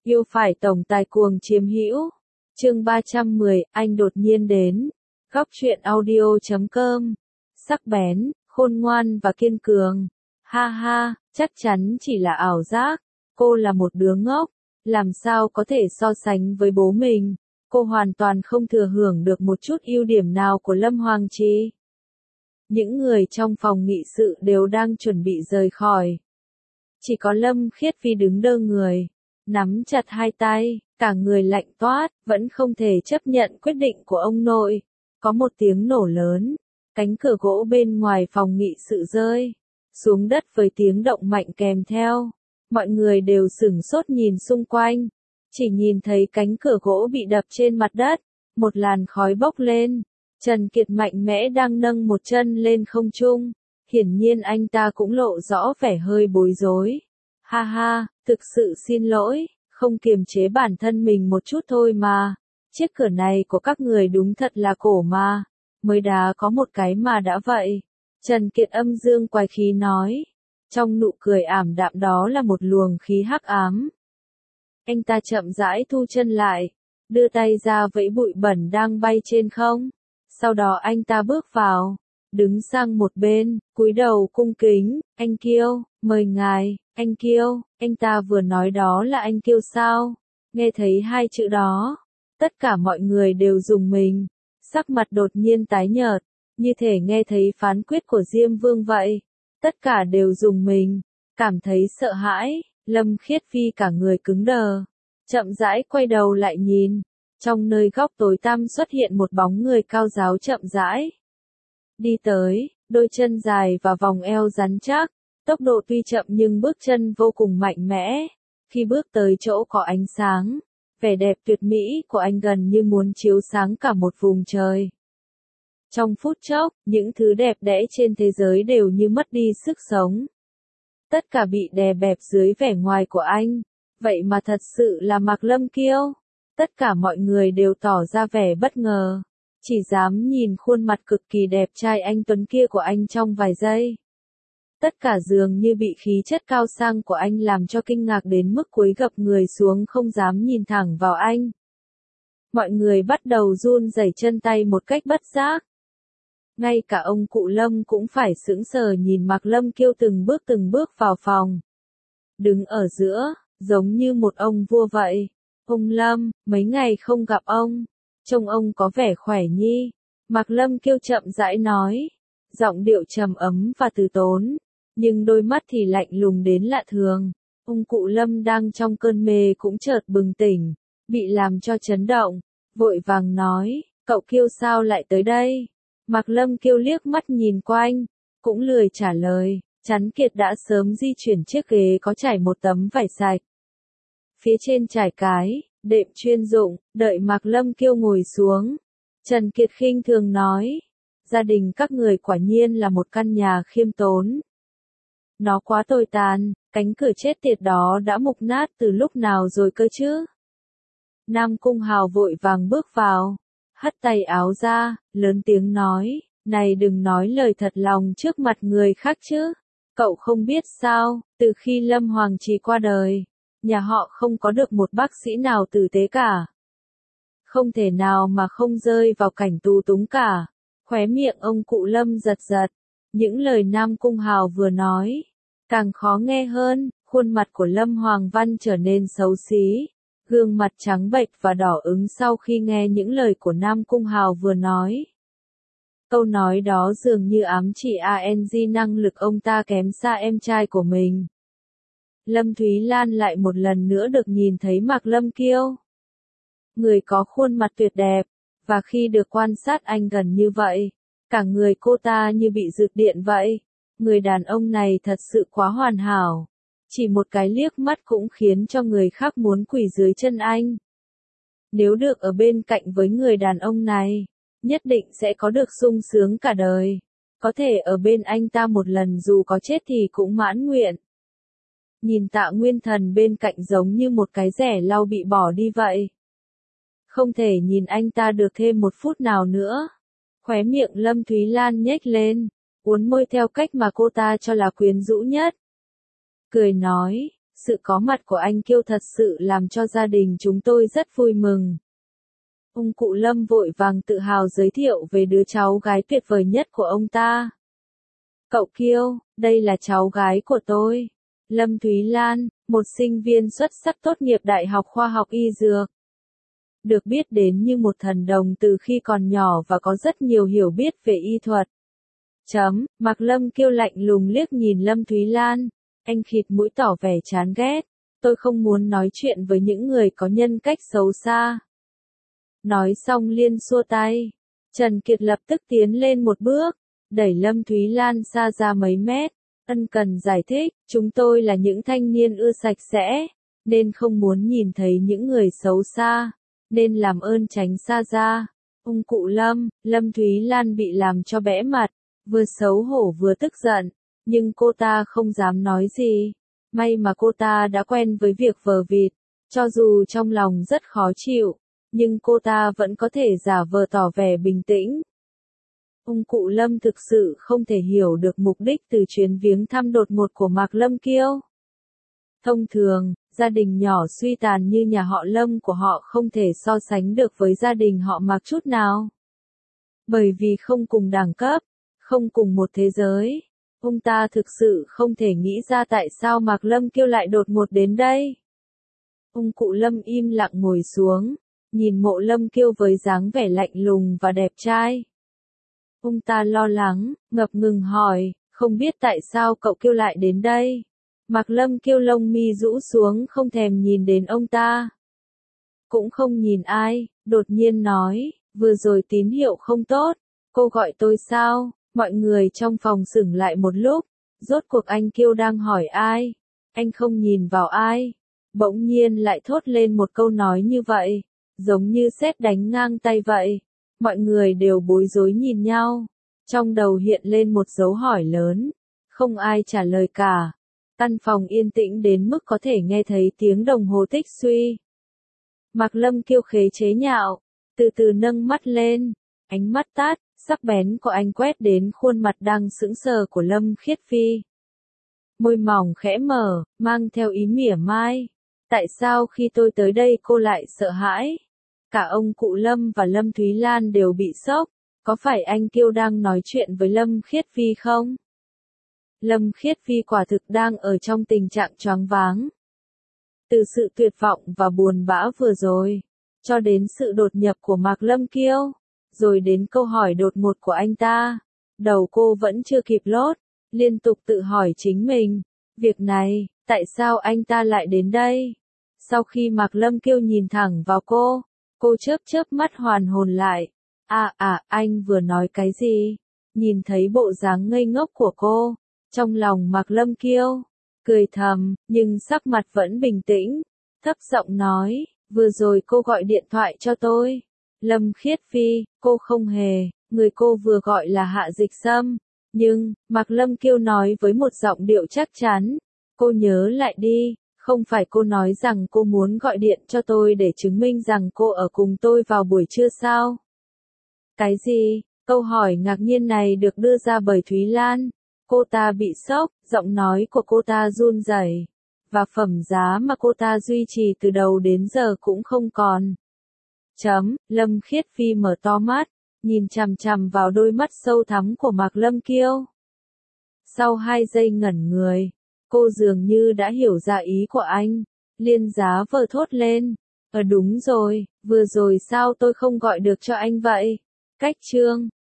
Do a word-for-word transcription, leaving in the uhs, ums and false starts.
Yêu phải tổng tài cuồng chiếm hữu. Chương ba trăm mười, anh đột nhiên đến. Góc truyện audio chấm com. Sắc bén, khôn ngoan và kiên cường. Ha ha, chắc chắn chỉ là ảo giác. Cô là một đứa ngốc, làm sao có thể so sánh với bố mình. Cô hoàn toàn không thừa hưởng được một chút ưu điểm nào của Lâm Hoàng Chi. Những người trong phòng nghị sự đều đang chuẩn bị rời khỏi. Chỉ có Lâm Khiết Phi đứng đơ người, nắm chặt hai tay, cả người lạnh toát, vẫn không thể chấp nhận quyết định của ông nội. Có một tiếng nổ lớn, cánh cửa gỗ bên ngoài phòng nghị sự rơi xuống đất với tiếng động mạnh kèm theo. Mọi người đều sửng sốt nhìn xung quanh, chỉ nhìn thấy cánh cửa gỗ bị đập trên mặt đất, một làn khói bốc lên. Trần Kiệt mạnh mẽ đang nâng một chân lên không trung, hiển nhiên anh ta cũng lộ rõ vẻ hơi bối rối. Ha ha, thực sự xin lỗi, không kiềm chế bản thân mình một chút thôi mà. Chiếc cửa này của các người đúng thật là cổ mà, mới đá có một cái mà đã vậy. Trần Kiệt âm dương quái khí nói, trong nụ cười ảm đạm đó là một luồng khí hắc ám. Anh ta chậm rãi thu chân lại, đưa tay ra vẫy bụi bẩn đang bay trên không. Sau đó anh ta bước vào, đứng sang một bên, cúi đầu cung kính, anh Kiêu, mời ngài, anh Kiêu. Anh ta vừa nói đó là anh Kiêu sao? Nghe thấy hai chữ đó, tất cả mọi người đều rùng mình, sắc mặt đột nhiên tái nhợt, như thể nghe thấy phán quyết của Diêm Vương vậy. Tất cả đều rùng mình, cảm thấy sợ hãi. Lâm Khiết Phi cả người cứng đờ, chậm rãi quay đầu lại nhìn. Trong nơi góc tối tăm xuất hiện một bóng người cao ráo chậm rãi đi tới, đôi chân dài và vòng eo rắn chắc, tốc độ tuy chậm nhưng bước chân vô cùng mạnh mẽ. Khi bước tới chỗ có ánh sáng, vẻ đẹp tuyệt mỹ của anh gần như muốn chiếu sáng cả một vùng trời. Trong phút chốc, những thứ đẹp đẽ trên thế giới đều như mất đi sức sống. Tất cả bị đè bẹp dưới vẻ ngoài của anh. Vậy mà thật sự là Mạc Lâm Kiêu. Tất cả mọi người đều tỏ ra vẻ bất ngờ, chỉ dám nhìn khuôn mặt cực kỳ đẹp trai anh tuấn kia của anh trong vài giây. Tất cả dường như bị khí chất cao sang của anh làm cho kinh ngạc đến mức cúi gập người xuống không dám nhìn thẳng vào anh. Mọi người bắt đầu run rẩy chân tay một cách bất giác. Ngay cả ông cụ Lâm cũng phải sững sờ nhìn Mạc Lâm Kiêu từng bước từng bước vào phòng. Đứng ở giữa, giống như một ông vua vậy. Ông Lâm, mấy ngày không gặp ông, trông ông có vẻ khỏe nhi. Mạc Lâm Kiêu chậm rãi nói, giọng điệu trầm ấm và từ tốn, nhưng đôi mắt thì lạnh lùng đến lạ thường. Ông cụ Lâm đang trong cơn mê cũng chợt bừng tỉnh, bị làm cho chấn động, vội vàng nói, cậu Kiêu sao lại tới đây? Mạc Lâm Kiêu liếc mắt nhìn quanh, cũng lười trả lời. Trấn Kiệt đã sớm di chuyển chiếc ghế có trải một tấm vải sạch. Phía trên trải cái, đệm chuyên dụng, đợi Mạc Lâm Kiêu ngồi xuống. Trần Kiệt khinh thường nói, gia đình các người quả nhiên là một căn nhà khiêm tốn. Nó quá tồi tàn, cánh cửa chết tiệt đó đã mục nát từ lúc nào rồi cơ chứ? Nam Cung Hào vội vàng bước vào, hất tay áo ra, lớn tiếng nói, này đừng nói lời thật lòng trước mặt người khác chứ. Cậu không biết sao, từ khi Lâm Hoàng Trì qua đời, nhà họ không có được một bác sĩ nào tử tế cả. Không thể nào mà không rơi vào cảnh tù túng cả. Khóe miệng ông cụ Lâm giật giật. Những lời Nam Cung Hào vừa nói, càng khó nghe hơn. Khuôn mặt của Lâm Hoàng Văn trở nên xấu xí, gương mặt trắng bệch và đỏ ửng sau khi nghe những lời của Nam Cung Hào vừa nói. Câu nói đó dường như ám chỉ anh năng lực ông ta kém xa em trai của mình. Lâm Thúy Lan lại một lần nữa được nhìn thấy Mạc Lâm Kiêu. Người có khuôn mặt tuyệt đẹp, và khi được quan sát anh gần như vậy, cả người cô ta như bị rực điện vậy. Người đàn ông này thật sự quá hoàn hảo. Chỉ một cái liếc mắt cũng khiến cho người khác muốn quỳ dưới chân anh. Nếu được ở bên cạnh với người đàn ông này, nhất định sẽ có được sung sướng cả đời. Có thể ở bên anh ta một lần dù có chết thì cũng mãn nguyện. Nhìn Tạ Nguyên Thần bên cạnh giống như một cái rẻ lau bị bỏ đi vậy. Không thể nhìn anh ta được thêm một phút nào nữa. Khóe miệng Lâm Thúy Lan nhếch lên, uốn môi theo cách mà cô ta cho là quyến rũ nhất. Cười nói, Sự có mặt của anh Kiêu thật sự làm cho gia đình chúng tôi rất vui mừng. Ông cụ Lâm vội vàng tự hào giới thiệu về đứa cháu gái tuyệt vời nhất của ông ta. Cậu Kiêu, đây là cháu gái của tôi. Lâm Thúy Lan, một sinh viên xuất sắc tốt nghiệp Đại học Khoa học Y Dược. Được biết đến như một thần đồng từ khi còn nhỏ và có rất nhiều hiểu biết về y thuật. Chấm, Mạc Lâm Kiêu lạnh lùng liếc nhìn Lâm Thúy Lan, anh khịt mũi tỏ vẻ chán ghét. Tôi không muốn nói chuyện với những người có nhân cách xấu xa. Nói xong liên xua tay. Trần Kiệt lập tức tiến lên một bước, đẩy Lâm Thúy Lan xa ra mấy mét. Ân cần giải thích, chúng tôi là những thanh niên ưa sạch sẽ, nên không muốn nhìn thấy những người xấu xa, nên làm ơn tránh xa ra. Ông cụ Lâm, Lâm Thúy Lan bị làm cho bẽ mặt, vừa xấu hổ vừa tức giận, nhưng cô ta không dám nói gì. May mà cô ta đã quen với việc vờ vịt, cho dù trong lòng rất khó chịu, nhưng cô ta vẫn có thể giả vờ tỏ vẻ bình tĩnh. Ông cụ Lâm thực sự không thể hiểu được mục đích từ chuyến viếng thăm đột ngột của Mạc Lâm Kiêu. Thông thường, gia đình nhỏ suy tàn như nhà họ Lâm của họ không thể so sánh được với gia đình họ Mạc chút nào. Bởi vì không cùng đẳng cấp, không cùng một thế giới, ông ta thực sự không thể nghĩ ra tại sao Mạc Lâm Kiêu lại đột ngột đến đây. Ông cụ Lâm im lặng ngồi xuống, nhìn mộ Lâm Kiêu với dáng vẻ lạnh lùng và đẹp trai. Ông ta lo lắng, ngập ngừng hỏi, không biết tại sao cậu Kiêu lại đến đây. Mạc Lâm Kiêu lông mi rũ xuống không thèm nhìn đến ông ta. Cũng không nhìn ai, đột nhiên nói, vừa rồi tín hiệu không tốt, cô gọi tôi sao? Mọi người trong phòng sững lại một lúc, rốt cuộc anh Kiêu đang hỏi ai? Anh không nhìn vào ai? Bỗng nhiên lại thốt lên một câu nói như vậy, giống như sét đánh ngang tay vậy. Mọi người đều bối rối nhìn nhau, trong đầu hiện lên một dấu hỏi lớn, không ai trả lời cả. Căn phòng yên tĩnh đến mức có thể nghe thấy tiếng đồng hồ tích suy. Mạc Lâm Kiêu khế chế nhạo, từ từ nâng mắt lên, ánh mắt tát, sắc bén của anh quét đến khuôn mặt đang sững sờ của Lâm Khiết Phi. Môi mỏng khẽ mở, mang theo ý mỉa mai. Tại sao khi tôi tới đây cô lại sợ hãi? Cả ông cụ Lâm và Lâm Thúy Lan đều bị sốc, có phải anh Kiêu đang nói chuyện với Lâm Khiết Phi không? Lâm Khiết Phi quả thực đang ở trong tình trạng choáng váng. Từ sự tuyệt vọng và buồn bã vừa rồi, cho đến sự đột nhập của Mạc Lâm Kiêu, rồi đến câu hỏi đột ngột của anh ta, đầu cô vẫn chưa kịp lốt, liên tục tự hỏi chính mình, việc này, tại sao anh ta lại đến đây? Sau khi Mạc Lâm Kiêu nhìn thẳng vào cô, cô chớp chớp mắt hoàn hồn lại. À à, anh vừa nói cái gì? Nhìn thấy bộ dáng ngây ngốc của cô, trong lòng Mạc Lâm Kiêu cười thầm, nhưng sắc mặt vẫn bình tĩnh, thấp giọng nói, vừa rồi cô gọi điện thoại cho tôi. Lâm Khiết Phi, cô không hề, người cô vừa gọi là Hạ Dịch Sâm, nhưng, Mạc Lâm Kiêu nói với một giọng điệu chắc chắn, cô nhớ lại đi, không phải cô nói rằng cô muốn gọi điện cho tôi để chứng minh rằng cô ở cùng tôi vào buổi trưa sao? Cái gì? Câu hỏi ngạc nhiên này được đưa ra bởi Thúy Lan. Cô ta bị sốc, giọng nói của cô ta run rẩy, và phẩm giá mà cô ta duy trì từ đầu đến giờ cũng không còn. Chấm, Lâm Khiết Phi mở to mắt, nhìn chằm chằm vào đôi mắt sâu thẳm của Mạc Lâm Kiêu. Sau hai giây ngẩn người, cô dường như đã hiểu ra ý của anh, liên giá vờ thốt lên. Ờ đúng rồi, vừa rồi sao tôi không gọi được cho anh vậy? Cách chương